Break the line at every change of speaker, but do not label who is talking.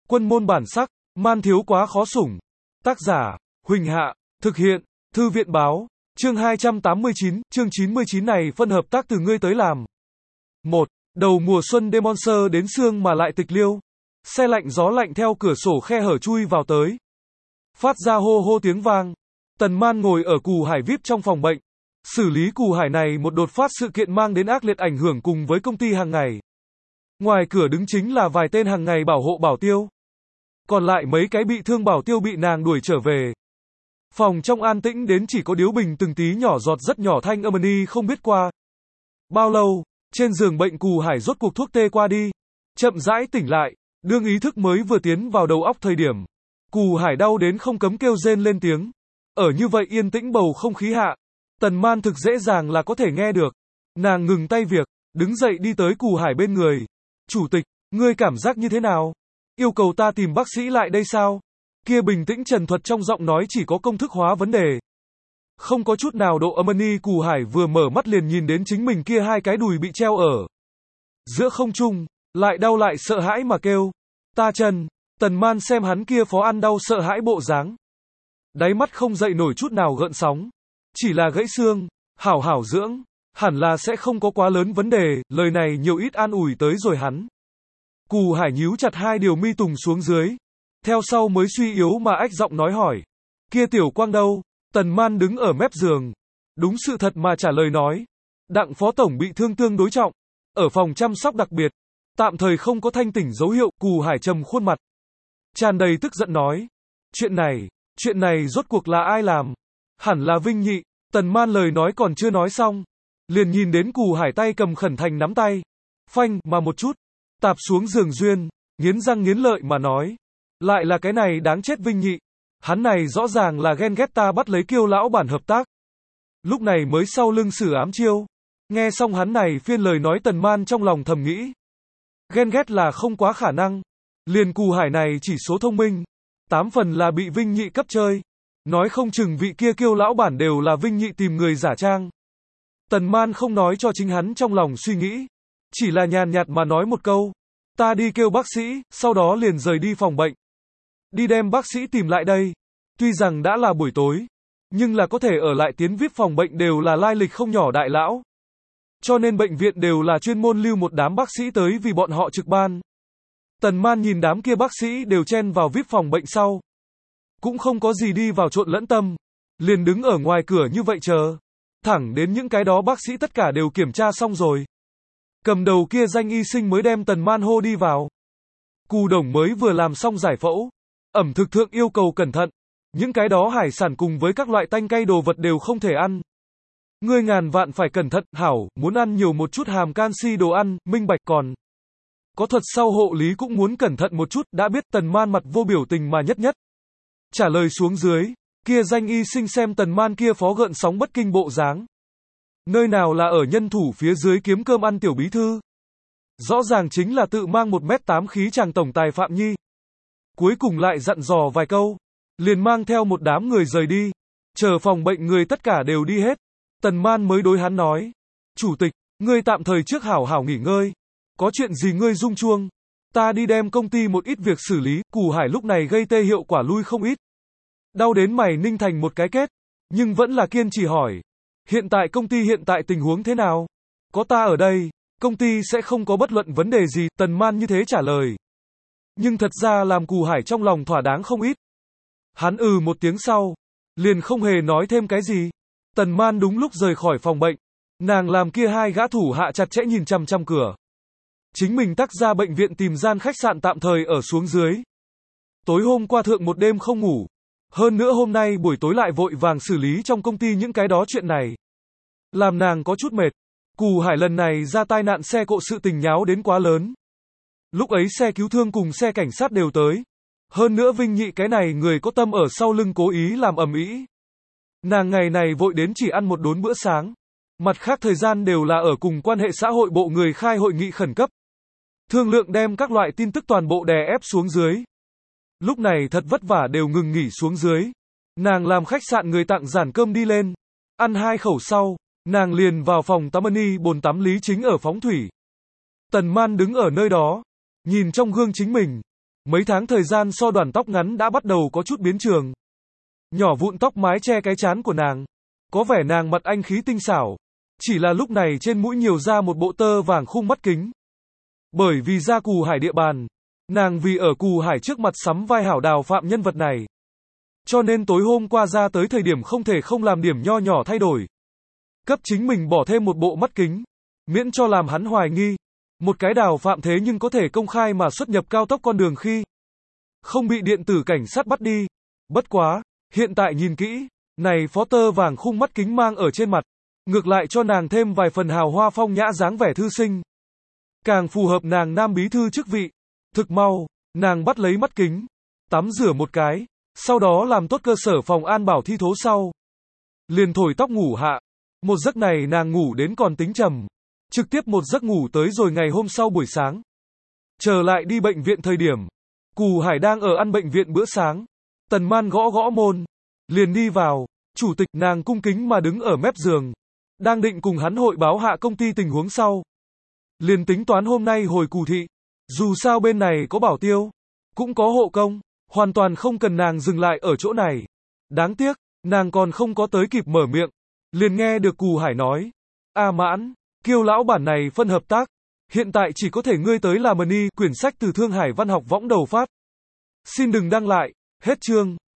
Quân môn bản sắc, man thiếu quá khó sủng. Tác giả, Huỳnh Hạ, thực hiện, Thư viện báo, chương 289, chương 99 này phân hợp tác từ ngươi tới làm. 1. Đầu mùa xuân đêm Monster đến sương mà lại tịch liêu. Xe lạnh gió lạnh theo cửa sổ khe hở chui vào tới. Phát ra hô hô tiếng vang. Tần Man ngồi ở cù hải VIP trong phòng bệnh. Xử lý cù hải này một đột phát sự kiện mang đến ác liệt ảnh hưởng cùng với công ty hàng ngày. Ngoài cửa đứng chính là vài tên hàng ngày bảo hộ Bảo Tiêu. Còn lại mấy cái bị thương Bảo Tiêu bị nàng đuổi trở về. Phòng trong an tĩnh đến chỉ có điếu bình từng tí nhỏ giọt rất nhỏ thanh âm ni không biết qua. Bao lâu, trên giường bệnh cù hải rốt cuộc thuốc tê qua đi. Chậm rãi tỉnh lại, đương ý thức mới vừa tiến vào đầu óc thời điểm. Cù hải đau đến không cấm kêu rên lên tiếng. Ở như vậy yên tĩnh bầu không khí hạ. Tần Man thực dễ dàng là có thể nghe được. Nàng ngừng tay việc, đứng dậy đi tới cù hải bên người. Chủ tịch, ngươi cảm giác như thế nào? Yêu cầu ta tìm bác sĩ lại đây sao? Kia bình tĩnh trần thuật trong giọng nói chỉ có công thức hóa vấn đề. Không có chút nào độ âm ni. Cù hải vừa mở mắt liền nhìn đến chính mình kia hai cái đùi bị treo ở giữa không trung, lại đau lại sợ hãi mà kêu. Ta chân. Tần Man xem hắn kia phó ăn đau sợ hãi bộ dáng. Đáy mắt không dậy nổi chút nào gợn sóng. Chỉ là gãy xương, hảo hảo dưỡng, hẳn là sẽ không có quá lớn vấn đề, lời này nhiều ít an ủi tới rồi hắn. Cù hải nhíu chặt hai điều mi tùng xuống dưới. Theo sau mới suy yếu mà ách giọng nói hỏi. Kia Tiểu Quang đâu? Tần Man đứng ở mép giường. Đúng sự thật mà trả lời nói. Đặng phó tổng bị thương tương đối trọng. Ở phòng chăm sóc đặc biệt. Tạm thời không có thanh tỉnh dấu hiệu. Cù hải trầm khuôn mặt. Tràn đầy tức giận nói. Chuyện này rốt cuộc là ai làm? Hẳn là Vinh Nhị. Tần Man lời nói còn chưa nói xong. Liền nhìn đến cù hải tay cầm khẩn thành nắm tay. Phanh mà một chút. Tạp xuống giường duyên. Nghiến răng nghiến lợi mà nói. Lại là cái này đáng chết Vinh Nhị. Hắn này rõ ràng là ghen ghét ta bắt lấy Kiêu lão bản hợp tác. Lúc này mới sau lưng xử ám chiêu. Nghe xong hắn này phiên lời nói Tần Man trong lòng thầm nghĩ. Ghen ghét là không quá khả năng. Liền cù hải này chỉ số thông minh. 8 phần là bị Vinh Nhị cấp chơi. Nói không chừng vị kia Kiêu lão bản đều là Vinh Nhị tìm người giả trang. Tần Man không nói cho chính hắn trong lòng suy nghĩ. Chỉ là nhàn nhạt mà nói một câu. Ta đi kêu bác sĩ, sau đó liền rời đi phòng bệnh. Đi đem bác sĩ tìm lại đây. Tuy rằng đã là buổi tối, nhưng là có thể ở lại tiến VIP phòng bệnh đều là lai lịch không nhỏ đại lão. Cho nên bệnh viện đều là chuyên môn lưu một đám bác sĩ tới vì bọn họ trực ban. Tần Man nhìn đám kia bác sĩ đều chen vào VIP phòng bệnh sau. Cũng không có gì đi vào trộn lẫn tâm. Liền đứng ở ngoài cửa như vậy chờ. Thẳng đến những cái đó bác sĩ tất cả đều kiểm tra xong rồi. Cầm đầu kia danh y sinh mới đem Tần Man hô đi vào. Cù đồng mới vừa làm xong giải phẫu. Ẩm thực thượng yêu cầu cẩn thận. Những cái đó hải sản cùng với các loại tanh cay đồ vật đều không thể ăn. Ngươi ngàn vạn phải cẩn thận, hảo, muốn ăn nhiều một chút hàm canxi đồ ăn, minh bạch còn. Có thuật sau hộ lý cũng muốn cẩn thận một chút, đã biết. Tần Man mặt vô biểu tình mà nhất. Trả lời xuống dưới, kia danh y sinh xem Tần Man kia phó gợn sóng bất kinh bộ dáng. Nơi nào là ở nhân thủ phía dưới kiếm cơm ăn tiểu bí thư. Rõ ràng chính là tự mang 1m8 khí chàng tổng tài Phạm Nhi. Cuối cùng lại dặn dò vài câu. Liền mang theo một đám người rời đi. Chờ phòng bệnh người tất cả đều đi hết. Tần Man mới đối hắn nói. Chủ tịch, ngươi tạm thời trước hảo hảo nghỉ ngơi. Có chuyện gì ngươi rung chuông. Ta đi đem công ty một ít việc xử lý. Cù hải lúc này gây tê hiệu quả lui không ít. Đau đến mày ninh thành một cái kết. Nhưng vẫn là kiên trì hỏi. Hiện tại công ty hiện tại tình huống thế nào? Có ta ở đây, công ty sẽ không có bất luận vấn đề gì. Tần Man như thế trả lời. Nhưng thật ra làm cù hải trong lòng thỏa đáng không ít. Hắn một tiếng sau. Liền không hề nói thêm cái gì. Tần Man đúng lúc rời khỏi phòng bệnh. Nàng làm kia hai gã thủ hạ chặt chẽ nhìn chằm chằm cửa. Chính mình tắc ra bệnh viện tìm gian khách sạn tạm thời ở xuống dưới. Tối hôm qua thượng một đêm không ngủ. Hơn nữa hôm nay buổi tối lại vội vàng xử lý trong công ty những cái đó chuyện này. Làm nàng có chút mệt. Cù hải lần này ra tai nạn xe cộ sự tình nháo đến quá lớn. Lúc ấy xe cứu thương cùng xe cảnh sát đều tới. Hơn nữa Vinh Nhị cái này người có tâm ở sau lưng cố ý làm ầm ĩ. Nàng ngày này vội đến chỉ ăn một đốn bữa sáng. Mặt khác thời gian đều là ở cùng quan hệ xã hội bộ người khai hội nghị khẩn cấp. Thương lượng đem các loại tin tức toàn bộ đè ép xuống dưới. Lúc này thật vất vả đều ngừng nghỉ xuống dưới. Nàng làm khách sạn người tặng giản cơm đi lên. Ăn 2 khẩu sau, nàng liền vào phòng tắm bồn tắm Lý Chính ở phóng thủy. Tần Man đứng ở nơi đó, nhìn trong gương chính mình. Mấy tháng thời gian so đoàn tóc ngắn đã bắt đầu có chút biến trường. Nhỏ vụn tóc mái che cái trán của nàng. Có vẻ nàng mặt anh khí tinh xảo. Chỉ là lúc này trên mũi nhiều ra một bộ tơ vàng khung mắt kính. Bởi vì ra Cù Hải địa bàn, nàng vì ở Cù Hải trước mặt sắm vai hảo đào phạm nhân vật này. Cho nên tối hôm qua ra tới thời điểm không thể không làm điểm nho nhỏ thay đổi. Cấp chính mình bỏ thêm một bộ mắt kính, miễn cho làm hắn hoài nghi. Một cái đào phạm thế nhưng có thể công khai mà xuất nhập cao tốc con đường khi không bị điện tử cảnh sát bắt đi. Bất quá, hiện tại nhìn kỹ, này phó tơ vàng khung mắt kính mang ở trên mặt, ngược lại cho nàng thêm vài phần hào hoa phong nhã dáng vẻ thư sinh. Càng phù hợp nàng nam bí thư chức vị. Thực mau, nàng bắt lấy mắt kính, tắm rửa một cái, sau đó làm tốt cơ sở phòng an bảo thi thố sau. Liền thổi tóc ngủ hạ. Một giấc này nàng ngủ đến còn tính trầm. Trực tiếp một giấc ngủ tới rồi ngày hôm sau buổi sáng. Trở lại đi bệnh viện thời điểm. Cù Hải đang ở ăn bệnh viện bữa sáng. Tần Man gõ gõ môn. Liền đi vào. Chủ tịch nàng cung kính mà đứng ở mép giường. Đang định cùng hắn hội báo hạ công ty tình huống sau. Liền tính toán hôm nay hồi Cù thị. Dù sao bên này có bảo tiêu. Cũng có hộ công. Hoàn toàn không cần nàng dừng lại ở chỗ này. Đáng tiếc, nàng còn không có tới kịp mở miệng. Liền nghe được Cù Hải nói. A Mãn, Kiêu lão bản này phân hợp tác. Hiện tại chỉ có thể ngươi tới làm mani. Quyển sách từ Thương Hải Văn học võng đầu phát. Xin đừng đăng lại. Hết chương.